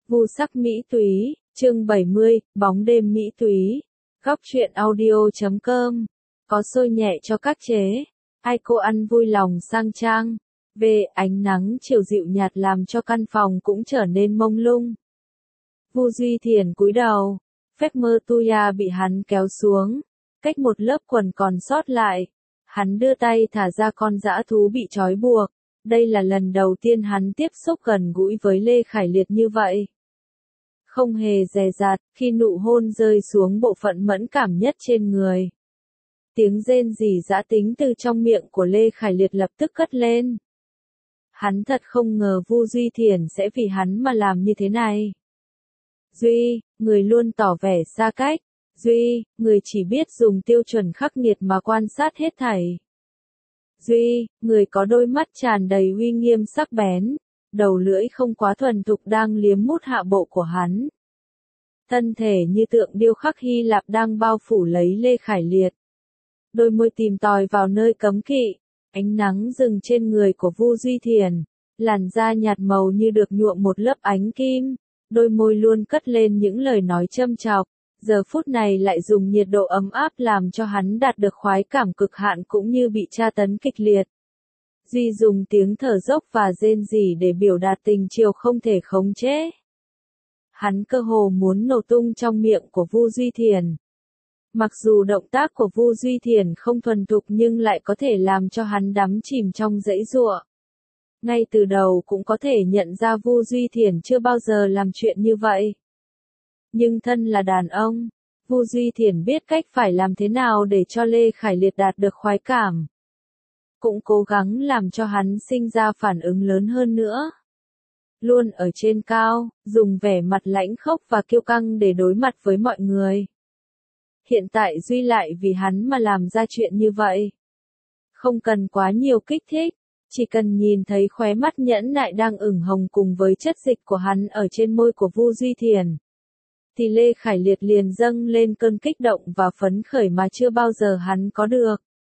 Vu sắc mỹ túy, chương 70, bóng đêm mỹ túy. Góc truyện audio.com. Có xôi nhẹ cho các chế. Ai cô ăn vui lòng sang trang. Về ánh nắng chiều dịu nhạt làm cho căn phòng cũng trở nên mông lung. Vu Duy Thiền cúi đầu. Phép mơ tuya bị hắn kéo xuống. Cách một lớp quần còn sót lại. Hắn đưa tay thả ra con dã thú bị trói buộc. Đây là lần đầu tiên hắn tiếp xúc gần gũi với Lê Khải Liệt như vậy. Không hề dè dặt, khi nụ hôn rơi xuống bộ phận mẫn cảm nhất trên người. Tiếng rên rỉ dã tính từ trong miệng của Lê Khải Liệt lập tức cất lên. Hắn thật không ngờ Vu Duy Thiền sẽ vì hắn mà làm như thế này. Duy, người luôn tỏ vẻ xa cách. Duy, người chỉ biết dùng tiêu chuẩn khắc nghiệt mà quan sát hết thảy. Duy, người có đôi mắt tràn đầy uy nghiêm sắc bén, đầu lưỡi không quá thuần thục đang liếm mút hạ bộ của hắn. Thân thể như tượng điêu khắc Hy Lạp đang bao phủ lấy Lê Khải Liệt. Đôi môi tìm tòi vào nơi cấm kỵ, ánh nắng dừng trên người của Vu Duy Thiền, làn da nhạt màu như được nhuộm một lớp ánh kim, đôi môi luôn cất lên những lời nói châm chọc. Giờ phút này lại dùng nhiệt độ ấm áp làm cho hắn đạt được khoái cảm cực hạn cũng như bị tra tấn kịch liệt. Duy dùng tiếng thở dốc và rên rỉ để biểu đạt tình chiều không thể khống chế. Hắn cơ hồ muốn nổ tung trong miệng của Vu Duy Thiền. Mặc dù động tác của Vu Duy Thiền không thuần thục nhưng lại có thể làm cho hắn đắm chìm trong giãy giụa. Ngay từ đầu cũng có thể nhận ra Vu Duy Thiền chưa bao giờ làm chuyện như vậy. Nhưng thân là đàn ông, Vu Duy Thiền biết cách phải làm thế nào để cho Lê Khải Liệt đạt được khoái cảm. Cũng cố gắng làm cho hắn sinh ra phản ứng lớn hơn nữa. Luôn ở trên cao, dùng vẻ mặt lãnh khốc và kiêu căng để đối mặt với mọi người. Hiện tại Duy lại vì hắn mà làm ra chuyện như vậy. Không cần quá nhiều kích thích, chỉ cần nhìn thấy khóe mắt nhẫn nại đang ửng hồng cùng với chất dịch của hắn ở trên môi của Vu Duy Thiền. Thì Lê Khải Liệt liền dâng lên cơn kích động và phấn khởi mà chưa bao giờ hắn có được.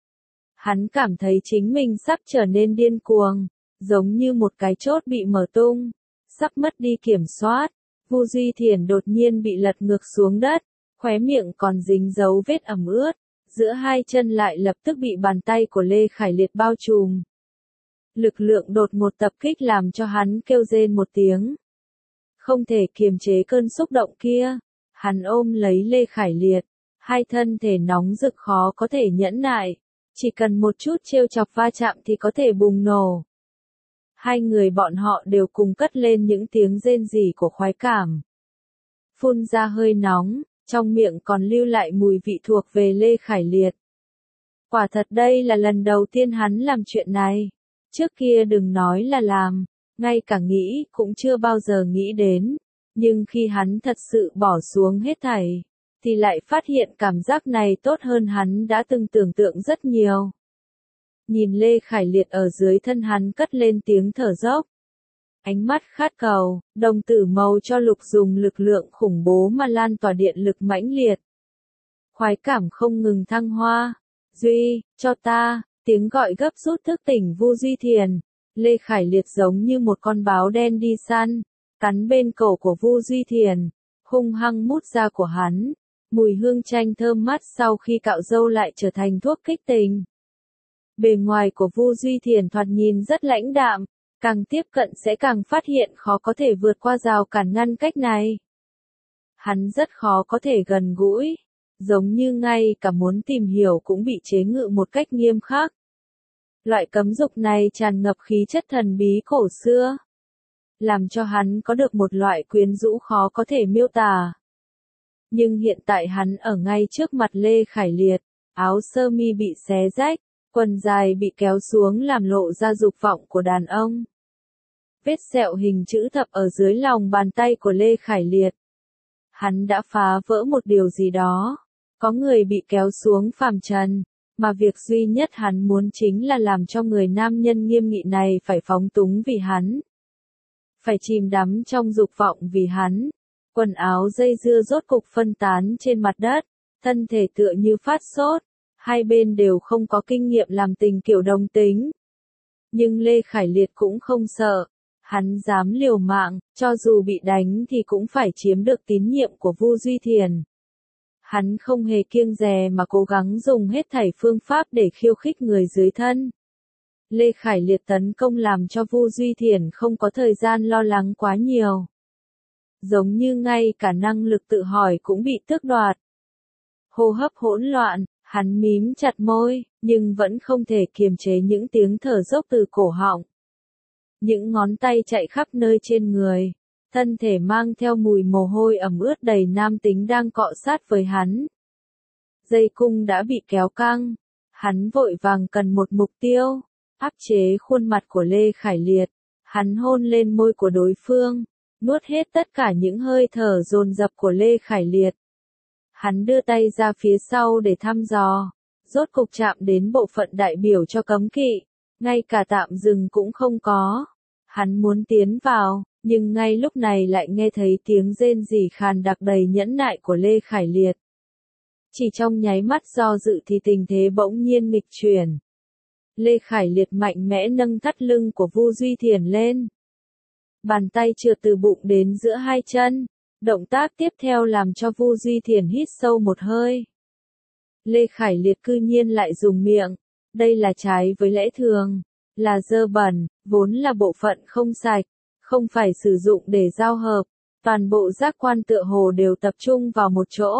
Hắn cảm thấy chính mình sắp trở nên điên cuồng, giống như một cái chốt bị mở tung, sắp mất đi kiểm soát. Vu Duy Thiền đột nhiên bị lật ngược xuống đất, khóe miệng còn dính dấu vết ẩm ướt, giữa hai chân lại lập tức bị bàn tay của Lê Khải Liệt bao trùm. Lực lượng đột ngột tập kích làm cho hắn kêu rên một tiếng. Không thể kiềm chế cơn xúc động kia, hắn ôm lấy Lê Khải Liệt, hai thân thể nóng rực khó có thể nhẫn nại, chỉ cần một chút trêu chọc va chạm thì có thể bùng nổ. Hai người bọn họ đều cùng cất lên những tiếng rên rỉ của khoái cảm. Phun ra hơi nóng, trong miệng còn lưu lại mùi vị thuộc về Lê Khải Liệt. Quả thật đây là lần đầu tiên hắn làm chuyện này, trước kia đừng nói là làm. Ngay cả nghĩ cũng chưa bao giờ nghĩ đến, nhưng khi hắn thật sự bỏ xuống hết thảy, thì lại phát hiện cảm giác này tốt hơn hắn đã từng tưởng tượng rất nhiều. Nhìn Lê Khải Liệt ở dưới thân hắn cất lên tiếng thở dốc. Ánh mắt khát cầu, đồng tử màu cho lục dùng lực lượng khủng bố mà lan tỏa điện lực mãnh liệt. Khoái cảm không ngừng thăng hoa. Duy, cho ta, tiếng gọi gấp rút thức tỉnh Vu Duy Thiền. Lê Khải Liệt giống như một con báo đen đi săn, cắn bên cổ của Vu Duy Thiền, hung hăng mút da của hắn. Mùi hương chanh thơm mát sau khi cạo râu lại trở thành thuốc kích tình. Bề ngoài của Vu Duy Thiền thoạt nhìn rất lãnh đạm, càng tiếp cận sẽ càng phát hiện khó có thể vượt qua rào cản ngăn cách này. Hắn rất khó có thể gần gũi, giống như ngay cả muốn tìm hiểu cũng bị chế ngự một cách nghiêm khắc. Loại cấm dục này tràn ngập khí chất thần bí cổ xưa, làm cho hắn có được một loại quyến rũ khó có thể miêu tả. Nhưng hiện tại hắn ở ngay trước mặt Lê Khải Liệt, áo sơ mi bị xé rách, quần dài bị kéo xuống làm lộ ra dục vọng của đàn ông. Vết sẹo hình chữ thập ở dưới lòng bàn tay của Lê Khải Liệt. Hắn đã phá vỡ một điều gì đó, có người bị kéo xuống phàm trần. Mà việc duy nhất hắn muốn chính là làm cho người nam nhân nghiêm nghị này phải phóng túng vì hắn. Phải chìm đắm trong dục vọng vì hắn. Quần áo dây dưa rốt cục phân tán trên mặt đất, thân thể tựa như phát sốt, hai bên đều không có kinh nghiệm làm tình kiểu đồng tính. Nhưng Lê Khải Liệt cũng không sợ, Hắn dám liều mạng, cho dù bị đánh thì cũng phải chiếm được tín nhiệm của Vu Duy Thiền. Hắn không hề kiêng dè mà cố gắng dùng hết thảy phương pháp để khiêu khích người dưới thân. Lê Khải Liệt tấn công làm cho Vu Duy Thiền không có thời gian lo lắng quá nhiều. Giống như ngay cả năng lực tự hỏi cũng bị tước đoạt. Hô hấp hỗn loạn, hắn mím chặt môi, nhưng vẫn không thể kiềm chế những tiếng thở dốc từ cổ họng. Những ngón tay chạy khắp nơi trên người, thân thể mang theo mùi mồ hôi ẩm ướt đầy nam tính đang cọ sát với hắn. Dây cung đã bị kéo căng, hắn vội vàng cần một mục tiêu, áp chế khuôn mặt của Lê Khải Liệt, hắn hôn lên môi của đối phương, nuốt hết tất cả những hơi thở dồn dập của Lê Khải Liệt. Hắn đưa tay ra phía sau để thăm dò, rốt cục chạm đến bộ phận đại biểu cho cấm kỵ, ngay cả tạm dừng cũng không có. Hắn muốn tiến vào, nhưng ngay lúc này lại nghe thấy tiếng rên rỉ khàn đặc đầy nhẫn nại của Lê Khải Liệt. Chỉ trong nháy mắt do dự thì tình thế bỗng nhiên nghịch chuyển. Lê Khải Liệt mạnh mẽ nâng thắt lưng của Vu Duy Thiền lên. Bàn tay trượt từ bụng đến giữa hai chân. Động tác tiếp theo làm cho Vu Duy Thiền hít sâu một hơi. Lê Khải Liệt cư nhiên lại dùng miệng. Đây là trái với lẽ thường. Là dơ bẩn, vốn là bộ phận không sạch. Không phải sử dụng để giao hợp. Toàn bộ giác quan tựa hồ đều tập trung vào một chỗ.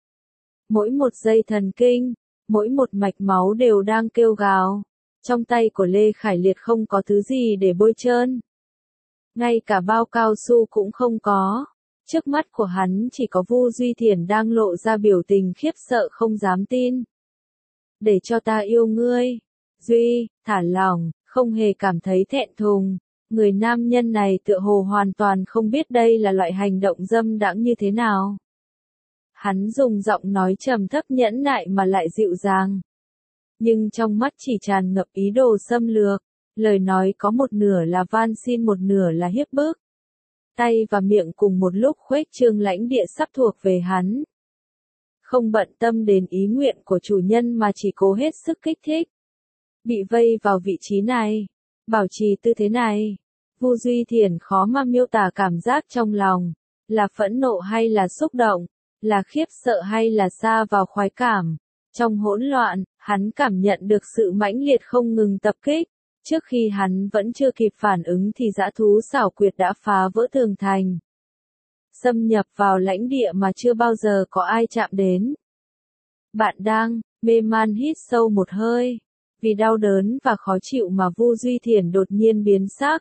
Mỗi một dây thần kinh, mỗi một mạch máu đều đang kêu gào. Trong tay của Lê Khải Liệt không có thứ gì để bôi trơn. Ngay cả bao cao su cũng không có. Trước mắt của hắn chỉ có Vu Duy Thiền đang lộ ra biểu tình khiếp sợ không dám tin. Để cho ta yêu ngươi. Duy, thả lỏng, không hề cảm thấy thẹn thùng. Người nam nhân này tựa hồ hoàn toàn không biết đây là loại hành động dâm đãng như thế nào. Hắn dùng giọng nói trầm thấp nhẫn nại mà lại dịu dàng. Nhưng trong mắt chỉ tràn ngập ý đồ xâm lược. Lời nói có một nửa là van xin một nửa là hiếp bức. Tay và miệng cùng một lúc khuếch trương lãnh địa sắp thuộc về hắn. Không bận tâm đến ý nguyện của chủ nhân mà chỉ cố hết sức kích thích. Bị vây vào vị trí này, bảo trì tư thế này, Vu Duy Thiền khó mà miêu tả cảm giác trong lòng, là phẫn nộ hay là xúc động, là khiếp sợ hay là sa vào khoái cảm. Trong hỗn loạn, hắn cảm nhận được sự mãnh liệt không ngừng tập kích. Trước khi hắn vẫn chưa kịp phản ứng thì dã thú xảo quyệt đã phá vỡ tường thành. Xâm nhập vào lãnh địa mà chưa bao giờ có ai chạm đến. Bạn đang mê man hít sâu một hơi. Vì đau đớn và khó chịu mà Vu Duy Thiền đột nhiên biến sắc.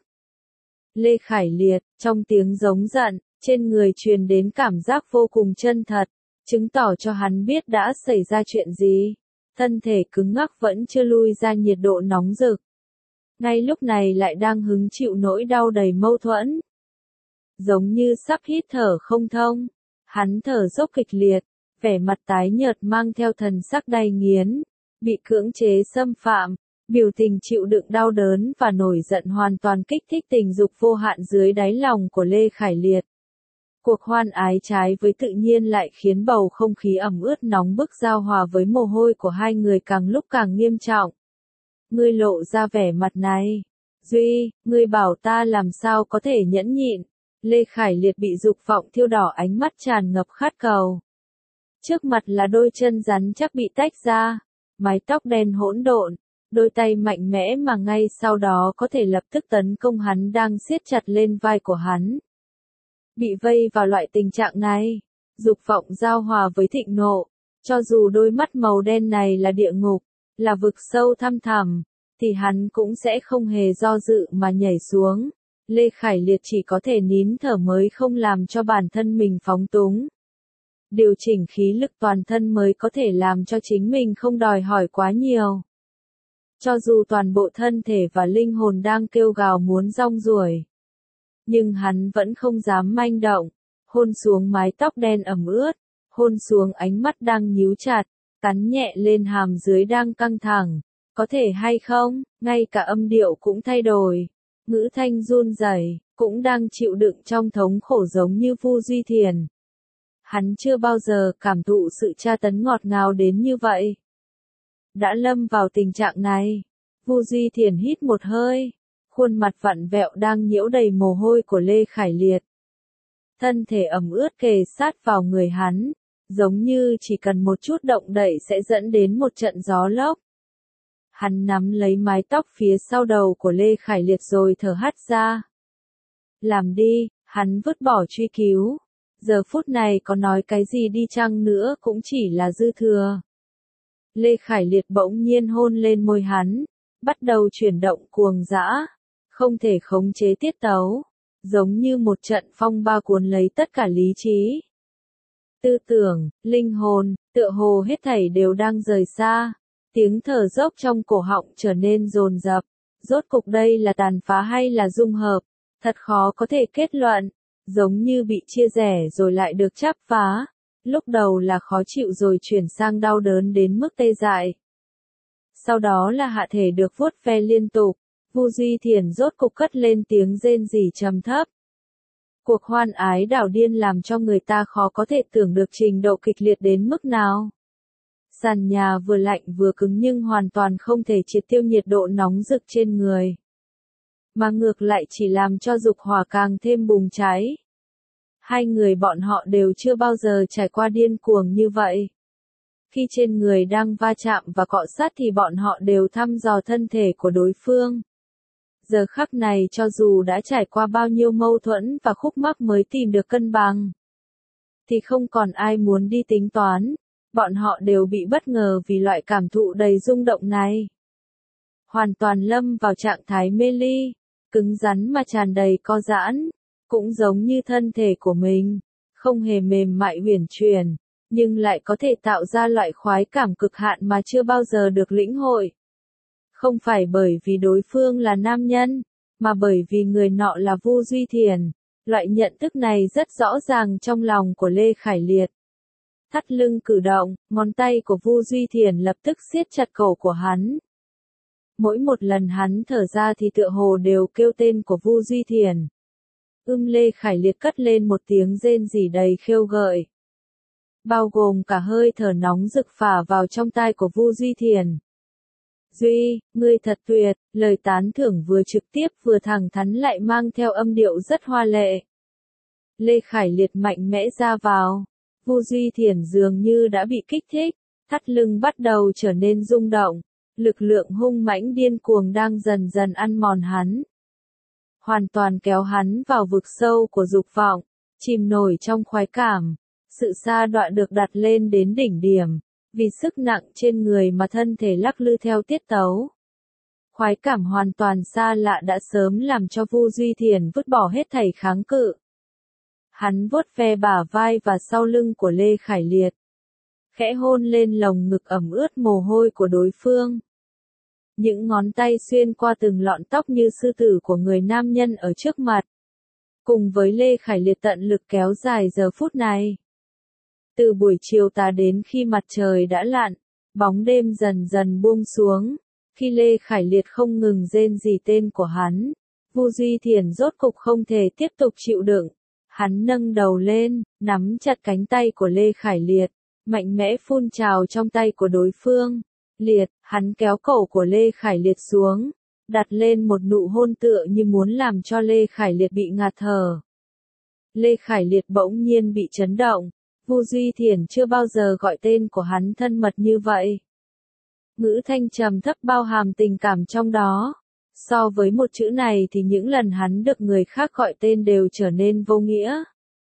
Lê Khải Liệt, trong tiếng giống giận, trên người truyền đến cảm giác vô cùng chân thật, chứng tỏ cho hắn biết đã xảy ra chuyện gì. Thân thể cứng ngắc vẫn chưa lui ra nhiệt độ nóng rực. Ngay lúc này lại đang hứng chịu nỗi đau đầy mâu thuẫn. Giống như sắp hít thở không thông. Hắn thở dốc kịch liệt, vẻ mặt tái nhợt mang theo thần sắc đay nghiến. Bị cưỡng chế xâm phạm, biểu tình chịu đựng đau đớn và nổi giận hoàn toàn kích thích tình dục vô hạn dưới đáy lòng của Lê Khải Liệt. Cuộc hoan ái trái với tự nhiên lại khiến bầu không khí ẩm ướt nóng bức giao hòa với mồ hôi của hai người càng lúc càng nghiêm trọng. Ngươi lộ ra vẻ mặt này. Duy, ngươi bảo ta làm sao có thể nhẫn nhịn. Lê Khải Liệt bị dục vọng thiêu đỏ ánh mắt tràn ngập khát cầu. Trước mặt là đôi chân rắn chắc bị tách ra. Mái tóc đen hỗn độn. Đôi tay mạnh mẽ mà ngay sau đó có thể lập tức tấn công hắn đang siết chặt lên vai của hắn. Bị vây vào loại tình trạng này. Dục vọng giao hòa với thịnh nộ. Cho dù đôi mắt màu đen này là địa ngục, là vực sâu thăm thẳm, thì hắn cũng sẽ không hề do dự mà nhảy xuống. Lê Khải Liệt chỉ có thể nín thở mới không làm cho bản thân mình phóng túng. Điều chỉnh khí lực toàn thân mới có thể làm cho chính mình không đòi hỏi quá nhiều. Cho dù toàn bộ thân thể và linh hồn đang kêu gào muốn rong ruổi, nhưng hắn vẫn không dám manh động, hôn xuống mái tóc đen ẩm ướt, hôn xuống ánh mắt đang nhíu chặt, cắn nhẹ lên hàm dưới đang căng thẳng. Có thể hay không, ngay cả âm điệu cũng thay đổi, ngữ thanh run rẩy, cũng đang chịu đựng trong thống khổ giống như Vu Duy Thiền. Hắn chưa bao giờ cảm thụ sự tra tấn ngọt ngào đến như vậy. Đã lâm vào tình trạng này, Vu Duy Thiền hít một hơi, khuôn mặt vặn vẹo đang nhiễu đầy mồ hôi của Lê Khải Liệt. Thân thể ẩm ướt kề sát vào người hắn, giống như chỉ cần một chút động đậy sẽ dẫn đến một trận gió lốc. Hắn nắm lấy mái tóc phía sau đầu của Lê Khải Liệt rồi thở hắt ra. Làm đi, hắn vứt bỏ truy cứu. Giờ phút này có nói cái gì đi chăng nữa cũng chỉ là dư thừa. Lê Khải Liệt bỗng nhiên hôn lên môi hắn, bắt đầu chuyển động cuồng dã, không thể khống chế tiết tấu, giống như một trận phong ba cuốn lấy tất cả lý trí. Tư tưởng, linh hồn, tựa hồ hết thảy đều đang rời xa, tiếng thở dốc trong cổ họng trở nên dồn dập, rốt cục đây là tàn phá hay là dung hợp, thật khó có thể kết luận, giống như bị chia rẽ rồi lại được chắp phá, lúc đầu là khó chịu rồi chuyển sang đau đớn đến mức tê dại. Sau đó là hạ thể được vuốt ve liên tục, Vu Duy Thiền rốt cục cất lên tiếng rên rỉ trầm thấp. Cuộc hoan ái đảo điên làm cho người ta khó có thể tưởng được trình độ kịch liệt đến mức nào. Sàn nhà vừa lạnh vừa cứng nhưng hoàn toàn không thể triệt tiêu nhiệt độ nóng rực trên người. Mà ngược lại chỉ làm cho dục hỏa càng thêm bùng cháy. Hai người bọn họ đều chưa bao giờ trải qua điên cuồng như vậy. Khi trên người đang va chạm và cọ sát thì bọn họ đều thăm dò thân thể của đối phương. Giờ khắc này cho dù đã trải qua bao nhiêu mâu thuẫn và khúc mắc mới tìm được cân bằng, thì không còn ai muốn đi tính toán, bọn họ đều bị bất ngờ vì loại cảm thụ đầy rung động này. Hoàn toàn lâm vào trạng thái mê ly, cứng rắn mà tràn đầy co giãn, cũng giống như thân thể của mình, không hề mềm mại uyển chuyển, nhưng lại có thể tạo ra loại khoái cảm cực hạn mà chưa bao giờ được lĩnh hội. Không phải bởi vì đối phương là nam nhân, mà bởi vì người nọ là Vu Duy Thiền. Loại nhận thức này rất rõ ràng trong lòng của Lê Khải Liệt. Thắt lưng cử động, ngón tay của Vu Duy Thiền lập tức siết chặt cổ của hắn. Mỗi một lần hắn thở ra thì tựa hồ đều kêu tên của Vu Duy Thiền. Lê Khải Liệt cất lên một tiếng rên rỉ đầy khêu gợi. Bao gồm cả hơi thở nóng rực phả vào trong tai của Vu Duy Thiền. Duy, ngươi thật tuyệt, lời tán thưởng vừa trực tiếp vừa thẳng thắn lại mang theo âm điệu rất hoa lệ. Lê Khải Liệt mạnh mẽ ra vào, Vu Duy Thiền dường như đã bị kích thích, thắt lưng bắt đầu trở nên rung động, lực lượng hung mãnh điên cuồng đang dần dần ăn mòn hắn. Hoàn toàn kéo hắn vào vực sâu của dục vọng, chìm nổi trong khoái cảm, sự sa đọa được đặt lên đến đỉnh điểm. Vì sức nặng trên người mà thân thể lắc lư theo tiết tấu. Khoái cảm hoàn toàn xa lạ đã sớm làm cho Vu Duy Thiền vứt bỏ hết thảy kháng cự. Hắn vuốt ve bả vai và sau lưng của Lê Khải Liệt. Khẽ hôn lên lồng ngực ẩm ướt mồ hôi của đối phương. Những ngón tay xuyên qua từng lọn tóc như sư tử của người nam nhân ở trước mặt. Cùng với Lê Khải Liệt tận lực kéo dài giờ phút này. Từ buổi chiều tà đến khi mặt trời đã lặn, bóng đêm dần dần buông xuống, khi Lê Khải Liệt không ngừng rên rỉ tên của hắn, Vu Duy Thiền rốt cục không thể tiếp tục chịu đựng. Hắn nâng đầu lên, nắm chặt cánh tay của Lê Khải Liệt, mạnh mẽ phun trào trong tay của đối phương. Liệt, hắn kéo cổ của Lê Khải Liệt xuống, đặt lên một nụ hôn tựa như muốn làm cho Lê Khải Liệt bị ngạt thở. Lê Khải Liệt bỗng nhiên bị chấn động. Vu Duy Thiền chưa bao giờ gọi tên của hắn thân mật như vậy. Ngữ thanh trầm thấp bao hàm tình cảm trong đó. So với một chữ này thì những lần hắn được người khác gọi tên đều trở nên vô nghĩa.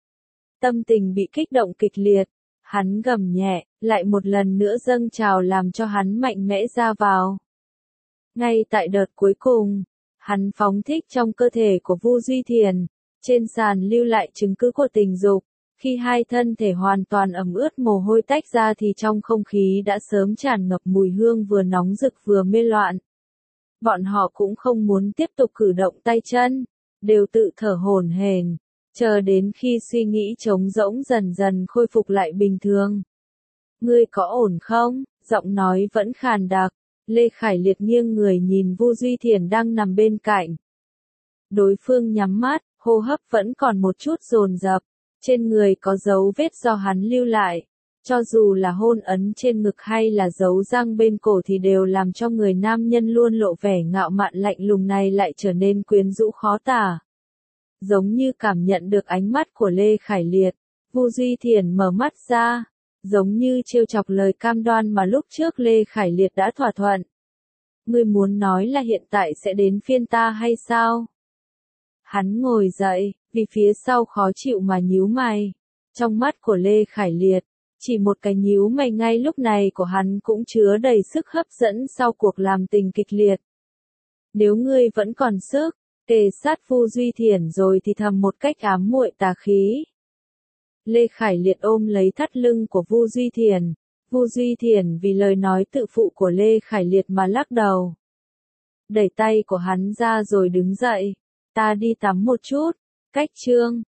Tâm tình bị kích động kịch liệt. Hắn gầm nhẹ, lại một lần nữa dâng trào làm cho hắn mạnh mẽ ra vào. Ngay tại đợt cuối cùng, hắn phóng thích trong cơ thể của Vu Duy Thiền, trên sàn lưu lại chứng cứ của tình dục. Khi hai thân thể hoàn toàn ẩm ướt mồ hôi tách ra thì trong không khí đã sớm tràn ngập mùi hương vừa nóng rực vừa mê loạn. Bọn họ cũng không muốn tiếp tục cử động tay chân, đều tự thở hổn hển, chờ đến khi suy nghĩ trống rỗng dần dần khôi phục lại bình thường. Ngươi có ổn không? Giọng nói vẫn khàn đặc. Lê Khải Liệt nghiêng người nhìn Vu Duy Thiền đang nằm bên cạnh. Đối phương nhắm mắt, hô hấp vẫn còn một chút dồn dập. Trên người có dấu vết do hắn lưu lại, Cho dù là hôn ấn trên ngực hay là dấu răng bên cổ thì đều làm cho người nam nhân luôn lộ vẻ ngạo mạn lạnh lùng này lại trở nên quyến rũ khó tả. Giống như cảm nhận được ánh mắt của Lê Khải Liệt, Vu Duy Thiền mở mắt ra, giống như trêu chọc lời cam đoan mà lúc trước Lê Khải Liệt đã thỏa thuận. Ngươi muốn nói là hiện tại sẽ đến phiên ta hay sao? Hắn ngồi dậy, vì phía sau khó chịu mà nhíu mày. Trong mắt của Lê Khải Liệt, chỉ một cái nhíu mày ngay lúc này của hắn cũng chứa đầy sức hấp dẫn sau cuộc làm tình kịch liệt. Nếu ngươi vẫn còn sức, kề sát Vu Duy Thiển rồi thì thầm một cách ám muội tà khí. Lê Khải Liệt ôm lấy thắt lưng của Vu Duy Thiển. Vu Duy Thiển vì lời nói tự phụ của Lê Khải Liệt mà lắc đầu. Đẩy tay của hắn ra rồi đứng dậy. Ta đi tắm một chút. Cách chương